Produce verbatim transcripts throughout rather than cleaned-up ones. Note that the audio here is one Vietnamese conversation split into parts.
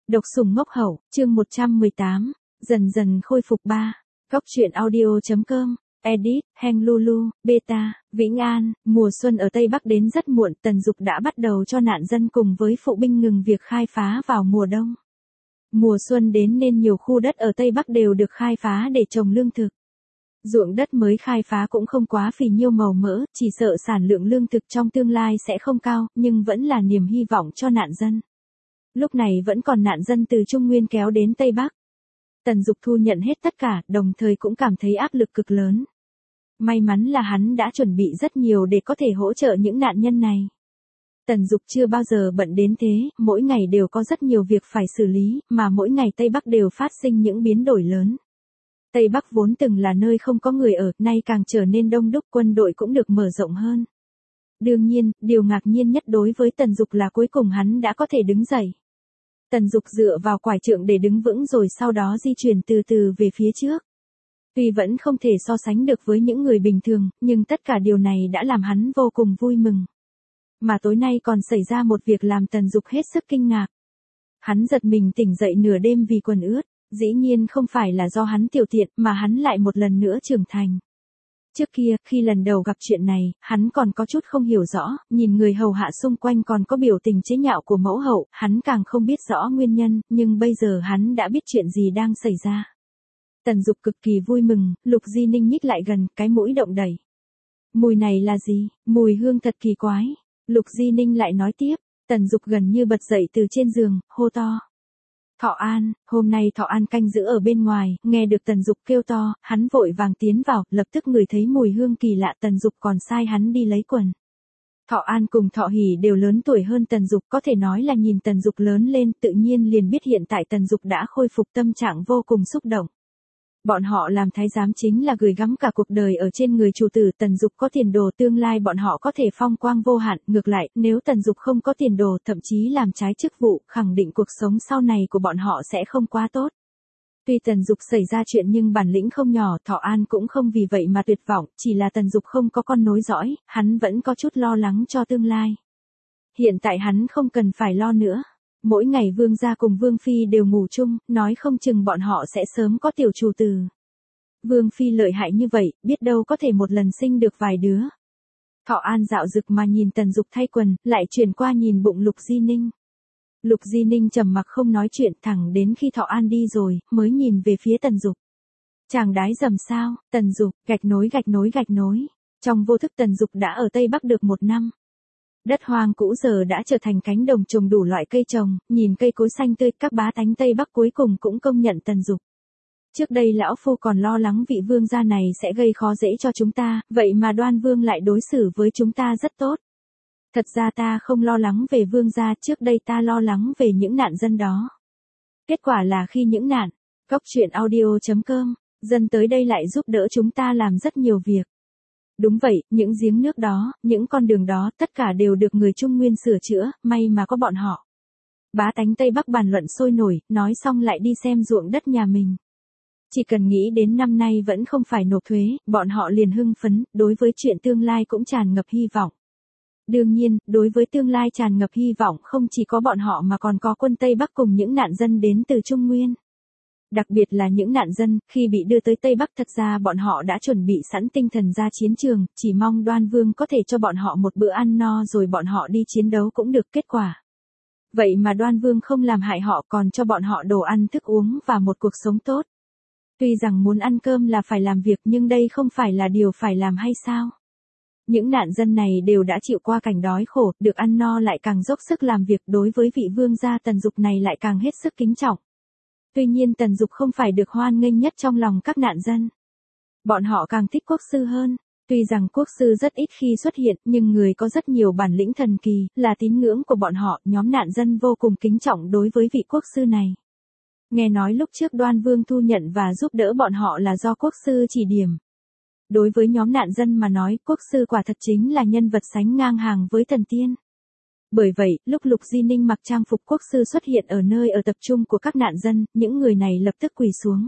Độc sủng ngốc hậu, chương một trăm mười tám, dần dần khôi phục ba. Góc truyện audio.com, edit, Heng Lulu, beta, Vĩnh An, mùa xuân ở Tây Bắc đến rất muộn, Tần Dục đã bắt đầu cho nạn dân cùng với phụ binh ngừng việc khai phá vào mùa đông. Mùa xuân đến nên nhiều khu đất ở Tây Bắc đều được khai phá để trồng lương thực. Ruộng đất mới khai phá cũng không quá phì nhiêu màu mỡ, chỉ sợ sản lượng lương thực trong tương lai sẽ không cao, nhưng vẫn là niềm hy vọng cho nạn dân. Lúc này vẫn còn nạn dân từ Trung Nguyên kéo đến Tây Bắc. Tần Dục thu nhận hết tất cả, đồng thời cũng cảm thấy áp lực cực lớn. May mắn là hắn đã chuẩn bị rất nhiều để có thể hỗ trợ những nạn nhân này. Tần Dục chưa bao giờ bận đến thế, mỗi ngày đều có rất nhiều việc phải xử lý, mà mỗi ngày Tây Bắc đều phát sinh những biến đổi lớn. Tây Bắc vốn từng là nơi không có người ở, nay càng trở nên đông đúc, quân đội cũng được mở rộng hơn. Đương nhiên, điều ngạc nhiên nhất đối với Tần Dục là cuối cùng hắn đã có thể đứng dậy. Tần Dục dựa vào quải trượng để đứng vững rồi sau đó di chuyển từ từ về phía trước. Tuy vẫn không thể so sánh được với những người bình thường, nhưng tất cả điều này đã làm hắn vô cùng vui mừng. Mà tối nay còn xảy ra một việc làm Tần Dục hết sức kinh ngạc. Hắn giật mình tỉnh dậy nửa đêm vì quần ướt, dĩ nhiên không phải là do hắn tiểu tiện mà hắn lại một lần nữa trưởng thành. Trước kia, khi lần đầu gặp chuyện này, hắn còn có chút không hiểu rõ, nhìn người hầu hạ xung quanh còn có biểu tình chế nhạo của mẫu hậu, hắn càng không biết rõ nguyên nhân, nhưng bây giờ hắn đã biết chuyện gì đang xảy ra. Tần Dục cực kỳ vui mừng, Lục Di Ninh nhích lại gần, cái mũi động đẩy. Mùi này là gì? Mùi hương thật kỳ quái. Lục Di Ninh lại nói tiếp, Tần Dục gần như bật dậy từ trên giường, hô to. Thọ An, hôm nay Thọ An canh giữ ở bên ngoài, nghe được Tần Dục kêu to, hắn vội vàng tiến vào, lập tức ngửi thấy mùi hương kỳ lạ. Tần Dục còn sai hắn đi lấy quần. Thọ An cùng Thọ Hỷ đều lớn tuổi hơn Tần Dục, có thể nói là nhìn Tần Dục lớn lên, tự nhiên liền biết hiện tại Tần Dục đã khôi phục, tâm trạng vô cùng xúc động. Bọn họ làm thái giám chính là gửi gắm cả cuộc đời ở trên người chủ tử. Tần Dục có tiền đồ, tương lai bọn họ có thể phong quang vô hạn. Ngược lại, nếu Tần Dục không có tiền đồ, thậm chí làm trái chức vụ, khẳng định cuộc sống sau này của bọn họ sẽ không quá tốt. Tuy Tần Dục xảy ra chuyện nhưng bản lĩnh không nhỏ, Thọ An cũng không vì vậy mà tuyệt vọng, chỉ là Tần Dục không có con nối dõi, hắn vẫn có chút lo lắng cho tương lai. Hiện tại hắn không cần phải lo nữa. Mỗi ngày vương gia cùng vương phi đều ngủ chung, nói không chừng bọn họ sẽ sớm có tiểu chủ tử. Vương phi lợi hại như vậy, biết đâu có thể một lần sinh được vài đứa. Thọ An dạo dực mà nhìn Tần Dục thay quần, lại chuyển qua nhìn bụng Lục Di Ninh. Lục Di Ninh trầm mặc không nói chuyện, thẳng đến khi Thọ An đi rồi, mới nhìn về phía Tần Dục. Chàng đái dầm sao? Tần Dục, gạch nối gạch nối gạch nối. Trong vô thức Tần Dục đã ở Tây Bắc được một năm. Đất hoang cũ giờ đã trở thành cánh đồng trồng đủ loại cây trồng, nhìn cây cối xanh tươi, các bá tánh Tây Bắc cuối cùng cũng công nhận Tần Dục. Trước đây lão phu còn lo lắng vị vương gia này sẽ gây khó dễ cho chúng ta, vậy mà Đoan Vương lại đối xử với chúng ta rất tốt. Thật ra ta không lo lắng về vương gia, trước đây ta lo lắng về những nạn dân đó. Kết quả là khi những nạn, góc truyện audio.com, dân tới đây lại giúp đỡ chúng ta làm rất nhiều việc. Đúng vậy, những giếng nước đó, những con đường đó, tất cả đều được người Trung Nguyên sửa chữa, may mà có bọn họ. Bá tánh Tây Bắc bàn luận sôi nổi, nói xong lại đi xem ruộng đất nhà mình. Chỉ cần nghĩ đến năm nay vẫn không phải nộp thuế, bọn họ liền hưng phấn, đối với chuyện tương lai cũng tràn ngập hy vọng. Đương nhiên, đối với tương lai tràn ngập hy vọng không chỉ có bọn họ mà còn có quân Tây Bắc cùng những nạn dân đến từ Trung Nguyên. Đặc biệt là những nạn dân, khi bị đưa tới Tây Bắc thật ra bọn họ đã chuẩn bị sẵn tinh thần ra chiến trường, chỉ mong Đoan Vương có thể cho bọn họ một bữa ăn no rồi bọn họ đi chiến đấu cũng được. Kết quả. Vậy mà Đoan Vương không làm hại họ, còn cho bọn họ đồ ăn thức uống và một cuộc sống tốt. Tuy rằng muốn ăn cơm là phải làm việc nhưng đây không phải là điều phải làm hay sao? Những nạn dân này đều đã chịu qua cảnh đói khổ, được ăn no lại càng dốc sức làm việc, đối với vị vương gia Tần Dục này lại càng hết sức kính trọng. Tuy nhiên Tần Dục không phải được hoan nghênh nhất trong lòng các nạn dân. Bọn họ càng thích quốc sư hơn. Tuy rằng quốc sư rất ít khi xuất hiện, nhưng người có rất nhiều bản lĩnh thần kỳ, là tín ngưỡng của bọn họ, nhóm nạn dân vô cùng kính trọng đối với vị quốc sư này. Nghe nói lúc trước Đoan Vương thu nhận và giúp đỡ bọn họ là do quốc sư chỉ điểm. Đối với nhóm nạn dân mà nói, quốc sư quả thật chính là nhân vật sánh ngang hàng với thần tiên. Bởi vậy, lúc Lục Di Ninh mặc trang phục quốc sư xuất hiện ở nơi ở tập trung của các nạn dân, những người này lập tức quỳ xuống.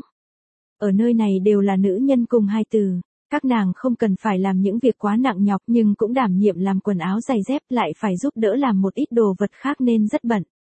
Ở nơi này đều là nữ nhân cùng hai từ, các nàng không cần phải làm những việc quá nặng nhọc nhưng cũng đảm nhiệm làm quần áo giày dép, lại phải giúp đỡ làm một ít đồ vật khác nên rất bận.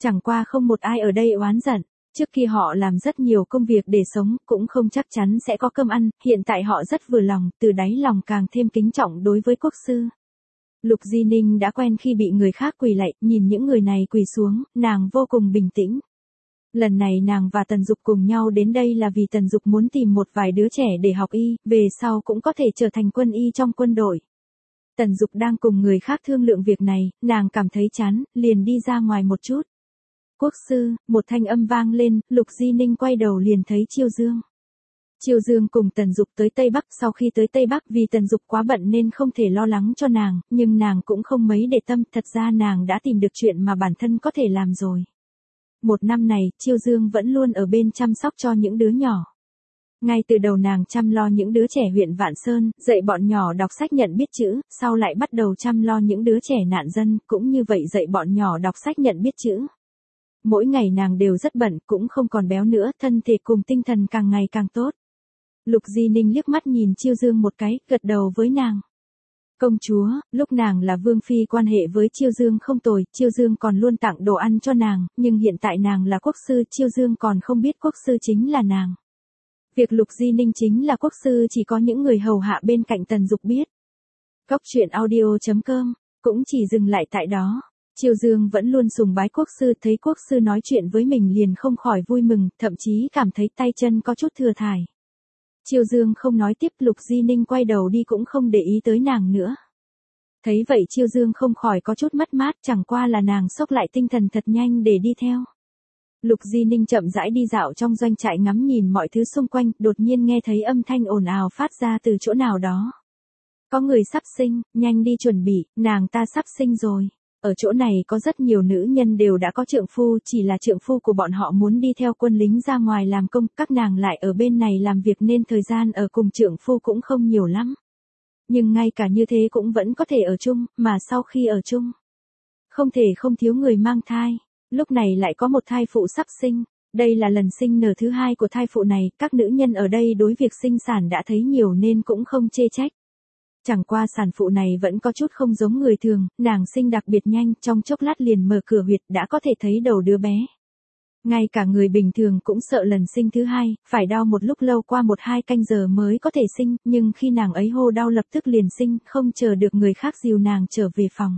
Chẳng qua không một ai ở đây oán giận. Trước kia họ làm rất nhiều công việc để sống, cũng không chắc chắn sẽ có cơm ăn, hiện tại họ rất vừa lòng, từ đáy lòng càng thêm kính trọng đối với quốc sư. Lục Di Ninh đã quen khi bị người khác quỳ lạy, nhìn những người này quỳ xuống, nàng vô cùng bình tĩnh. Lần này nàng và Tần Dục cùng nhau đến đây là vì Tần Dục muốn tìm một vài đứa trẻ để học y, về sau cũng có thể trở thành quân y trong quân đội. Tần Dục đang cùng người khác thương lượng việc này, nàng cảm thấy chán, liền đi ra ngoài một chút. Quốc sư, một thanh âm vang lên, Lục Di Ninh quay đầu liền thấy Chiêu Dương. Chiêu Dương cùng Tần Dục tới Tây Bắc, sau khi tới Tây Bắc vì Tần Dục quá bận nên không thể lo lắng cho nàng, nhưng nàng cũng không mấy để tâm, thật ra nàng đã tìm được chuyện mà bản thân có thể làm rồi. Một năm này, Chiêu Dương vẫn luôn ở bên chăm sóc cho những đứa nhỏ. Ngay từ đầu nàng chăm lo những đứa trẻ huyện Vạn Sơn, dạy bọn nhỏ đọc sách nhận biết chữ, sau lại bắt đầu chăm lo những đứa trẻ nạn dân, cũng như vậy dạy bọn nhỏ đọc sách nhận biết chữ. Mỗi ngày nàng đều rất bận, cũng không còn béo nữa, thân thể cùng tinh thần càng ngày càng tốt. Lục Di Ninh liếc mắt nhìn Chiêu Dương một cái, gật đầu với nàng. Công chúa, lúc nàng là vương phi quan hệ với Chiêu Dương không tồi, Chiêu Dương còn luôn tặng đồ ăn cho nàng, nhưng hiện tại nàng là quốc sư, Chiêu Dương còn không biết quốc sư chính là nàng. Việc Lục Di Ninh chính là quốc sư chỉ có những người hầu hạ bên cạnh Tần Dục biết. Cốc truyện audio chấm com, cũng chỉ dừng lại tại đó. Chiêu Dương vẫn luôn sùng bái quốc sư, thấy quốc sư nói chuyện với mình liền không khỏi vui mừng, thậm chí cảm thấy tay chân có chút thừa thải. Chiêu Dương không nói tiếp, Lục Di Ninh quay đầu đi cũng không để ý tới nàng nữa. Thấy vậy Chiêu Dương không khỏi có chút mất mát, chẳng qua là nàng xốc lại tinh thần thật nhanh để đi theo. Lục Di Ninh chậm rãi đi dạo trong doanh trại ngắm nhìn mọi thứ xung quanh, đột nhiên nghe thấy âm thanh ồn ào phát ra từ chỗ nào đó. Có người sắp sinh, nhanh đi chuẩn bị, nàng ta sắp sinh rồi. Ở chỗ này có rất nhiều nữ nhân đều đã có trượng phu, chỉ là trượng phu của bọn họ muốn đi theo quân lính ra ngoài làm công, các nàng lại ở bên này làm việc nên thời gian ở cùng trượng phu cũng không nhiều lắm. Nhưng ngay cả như thế cũng vẫn có thể ở chung, mà sau khi ở chung, không thể không thiếu người mang thai. Lúc này lại có một thai phụ sắp sinh, đây là lần sinh nở thứ hai của thai phụ này, các nữ nhân ở đây đối việc sinh sản đã thấy nhiều nên cũng không chê trách. Chẳng qua sản phụ này vẫn có chút không giống người thường, nàng sinh đặc biệt nhanh, trong chốc lát liền mở cửa huyệt đã có thể thấy đầu đứa bé. Ngay cả người bình thường cũng sợ lần sinh thứ hai, phải đau một lúc lâu qua một hai canh giờ mới có thể sinh, nhưng khi nàng ấy hô đau lập tức liền sinh, không chờ được người khác dìu nàng trở về phòng.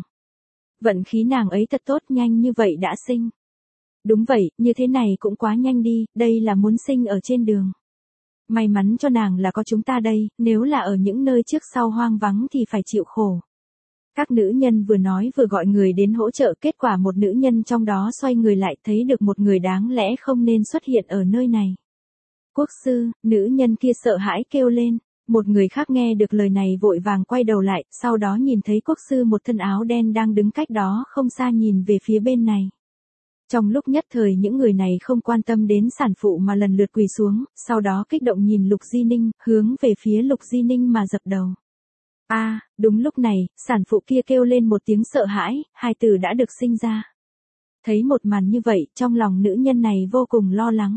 Vận khí nàng ấy thật tốt, nhanh như vậy đã sinh. Đúng vậy, như thế này cũng quá nhanh đi, đây là muốn sinh ở trên đường. May mắn cho nàng là có chúng ta đây, nếu là ở những nơi trước sau hoang vắng thì phải chịu khổ. Các nữ nhân vừa nói vừa gọi người đến hỗ trợ, kết quả một nữ nhân trong đó xoay người lại thấy được một người đáng lẽ không nên xuất hiện ở nơi này. Quốc sư, nữ nhân kia sợ hãi kêu lên. Một người khác nghe được lời này vội vàng quay đầu lại, sau đó nhìn thấy quốc sư một thân áo đen đang đứng cách đó không xa nhìn về phía bên này. Trong lúc nhất thời những người này không quan tâm đến sản phụ mà lần lượt quỳ xuống, sau đó kích động nhìn Lục Di Ninh, hướng về phía Lục Di Ninh mà dập đầu. A, à, đúng lúc này, sản phụ kia kêu lên một tiếng sợ hãi, hài tử đã được sinh ra. Thấy một màn như vậy, trong lòng nữ nhân này vô cùng lo lắng.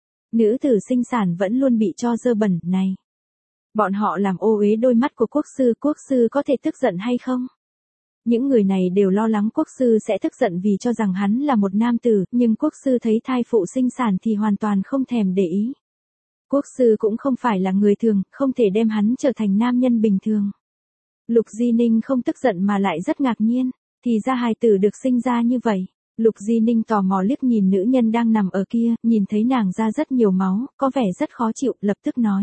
Nữ tử sinh sản vẫn luôn bị cho dơ bẩn này. Bọn họ làm ô uế đôi mắt của quốc sư, quốc sư có thể tức giận hay không? Những người này đều lo lắng quốc sư sẽ tức giận vì cho rằng hắn là một nam tử, nhưng quốc sư thấy thai phụ sinh sản thì hoàn toàn không thèm để ý. Quốc sư cũng không phải là người thường, không thể đem hắn trở thành nam nhân bình thường. Lục Di Ninh không tức giận mà lại rất ngạc nhiên, thì ra hài tử được sinh ra như vậy. Lục Di Ninh tò mò liếc nhìn nữ nhân đang nằm ở kia, nhìn thấy nàng ra rất nhiều máu, có vẻ rất khó chịu, lập tức nói.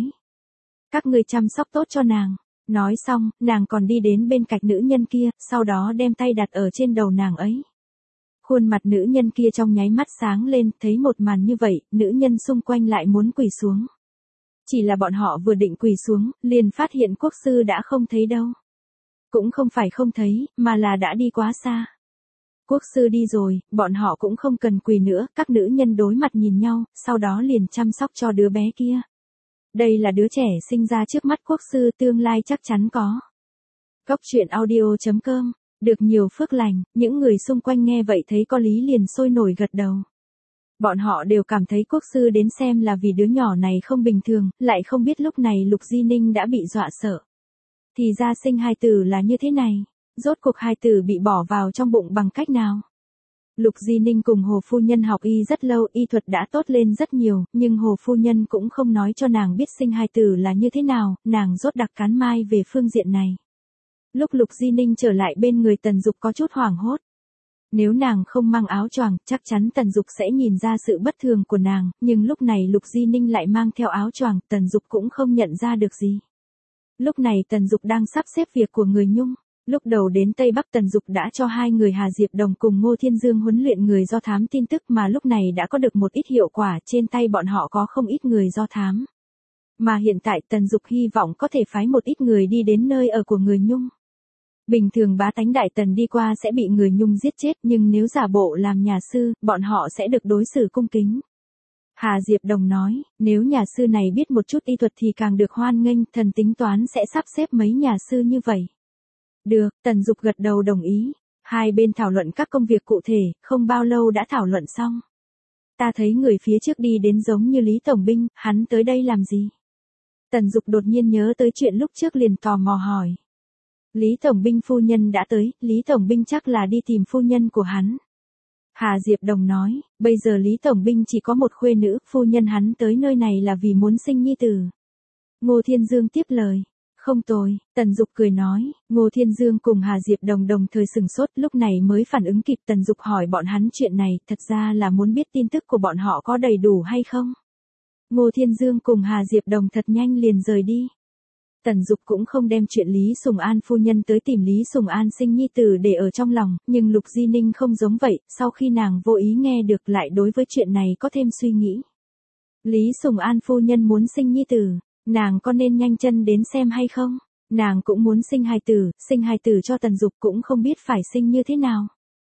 Các người chăm sóc tốt cho nàng. Nói xong, nàng còn đi đến bên cạnh nữ nhân kia, sau đó đem tay đặt ở trên đầu nàng ấy. Khuôn mặt nữ nhân kia trong nháy mắt sáng lên, thấy một màn như vậy, nữ nhân xung quanh lại muốn quỳ xuống. Chỉ là bọn họ vừa định quỳ xuống, liền phát hiện quốc sư đã không thấy đâu. Cũng không phải không thấy, mà là đã đi quá xa. Quốc sư đi rồi, bọn họ cũng không cần quỳ nữa, các nữ nhân đối mặt nhìn nhau, sau đó liền chăm sóc cho đứa bé kia. Đây là đứa trẻ sinh ra trước mắt quốc sư, tương lai chắc chắn có. Cốc truyện audio chấm com, được nhiều phước lành, những người xung quanh nghe vậy thấy có lý liền sôi nổi gật đầu. Bọn họ đều cảm thấy quốc sư đến xem là vì đứa nhỏ này không bình thường, lại không biết lúc này Lục Di Ninh đã bị dọa sợ. Thì ra sinh hài tử là như thế này, rốt cuộc hài tử bị bỏ vào trong bụng bằng cách nào? Lục Di Ninh cùng Hồ Phu Nhân học y rất lâu, y thuật đã tốt lên rất nhiều, nhưng Hồ Phu Nhân cũng không nói cho nàng biết sinh hài tử là như thế nào, nàng rốt đặc cán mai về phương diện này. Lúc Lục Di Ninh trở lại bên người Tần Dục có chút hoảng hốt. Nếu nàng không mang áo choàng, chắc chắn Tần Dục sẽ nhìn ra sự bất thường của nàng, nhưng lúc này Lục Di Ninh lại mang theo áo choàng, Tần Dục cũng không nhận ra được gì. Lúc này Tần Dục đang sắp xếp việc của người Nhung. Lúc đầu đến Tây Bắc Tần Dục đã cho hai người Hà Diệp Đồng cùng Ngô Thiên Dương huấn luyện người do thám tin tức, mà lúc này đã có được một ít hiệu quả, trên tay bọn họ có không ít người do thám. Mà hiện tại Tần Dục hy vọng có thể phái một ít người đi đến nơi ở của người Nhung. Bình thường bá tánh Đại Tần đi qua sẽ bị người Nhung giết chết, nhưng nếu giả bộ làm nhà sư, bọn họ sẽ được đối xử cung kính. Hà Diệp Đồng nói, nếu nhà sư này biết một chút y thuật thì càng được hoan nghênh, thần tính toán sẽ sắp xếp mấy nhà sư như vậy. Được, Tần Dục gật đầu đồng ý. Hai bên thảo luận các công việc cụ thể, không bao lâu đã thảo luận xong. Ta thấy người phía trước đi đến giống như Lý Tổng Binh, hắn tới đây làm gì? Tần Dục đột nhiên nhớ tới chuyện lúc trước liền tò mò hỏi. Lý Tổng Binh phu nhân đã tới, Lý Tổng Binh chắc là đi tìm phu nhân của hắn. Hà Diệp Đồng nói, bây giờ Lý Tổng Binh chỉ có một khuê nữ, phu nhân hắn tới nơi này là vì muốn sinh nhi tử. Ngô Thiên Dương tiếp lời. Không tồi, Tần Dục cười nói, Ngô Thiên Dương cùng Hà Diệp Đồng đồng thời sừng sốt, lúc này mới phản ứng kịp. Tần Dục hỏi bọn hắn chuyện này, thật ra là muốn biết tin tức của bọn họ có đầy đủ hay không. Ngô Thiên Dương cùng Hà Diệp Đồng thật nhanh liền rời đi. Tần Dục cũng không đem chuyện Lý Sùng An phu nhân tới tìm Lý Sùng An sinh nhi tử để ở trong lòng, nhưng Lục Di Ninh không giống vậy, sau khi nàng vô ý nghe được lại đối với chuyện này có thêm suy nghĩ. Lý Sùng An phu nhân muốn sinh nhi tử, nàng có nên nhanh chân đến xem hay không? Nàng cũng muốn sinh hài tử, sinh hài tử cho Tần Dục cũng không biết phải sinh như thế nào.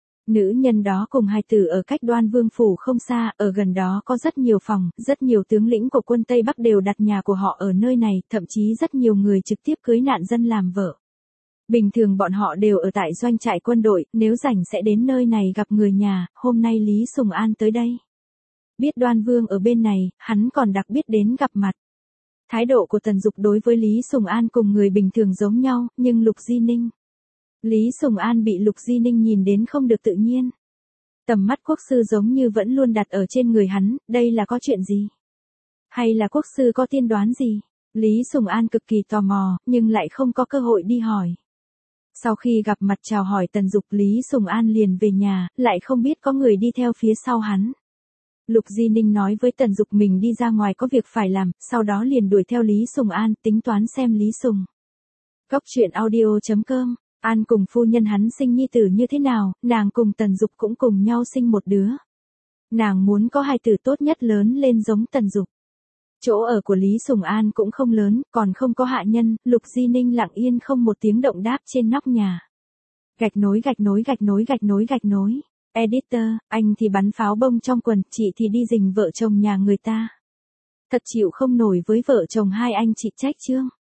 Nữ nhân đó cùng hài tử ở cách Đoan Vương phủ không xa, ở gần đó có rất nhiều phòng, rất nhiều tướng lĩnh của quân Tây Bắc đều đặt nhà của họ ở nơi này, thậm chí rất nhiều người trực tiếp cưới nạn dân làm vợ. Bình thường bọn họ đều ở tại doanh trại quân đội, nếu rảnh sẽ đến nơi này gặp người nhà, hôm nay Lý Sùng An tới đây. Biết Đoan Vương ở bên này, hắn còn đặc biệt đến gặp mặt. Thái độ của Tần Dục đối với Lý Sùng An cùng người bình thường giống nhau, nhưng Lục Di Ninh. Lý Sùng An bị Lục Di Ninh nhìn đến không được tự nhiên. Tầm mắt quốc sư giống như vẫn luôn đặt ở trên người hắn, đây là có chuyện gì? Hay là quốc sư có tiên đoán gì? Lý Sùng An cực kỳ tò mò, nhưng lại không có cơ hội đi hỏi. Sau khi gặp mặt chào hỏi Tần Dục, Lý Sùng An liền về nhà, lại không biết có người đi theo phía sau hắn. Lục Di Ninh nói với Tần Dục mình đi ra ngoài có việc phải làm, sau đó liền đuổi theo Lý Sùng An, tính toán xem Lý Sùng. Góc truyện audio chấm com, An cùng phu nhân hắn sinh nhi tử như thế nào, nàng cùng Tần Dục cũng cùng nhau sinh một đứa. Nàng muốn có hài tử tốt nhất lớn lên giống Tần Dục. Chỗ ở của Lý Sùng An cũng không lớn, còn không có hạ nhân, Lục Di Ninh lặng yên không một tiếng động đáp trên nóc nhà. Gạch nối gạch nối gạch nối gạch nối gạch nối. Editor, anh thì bắn pháo bông trong quần, chị thì đi rình vợ chồng nhà người ta. Thật chịu không nổi với vợ chồng hai anh chị trách chương.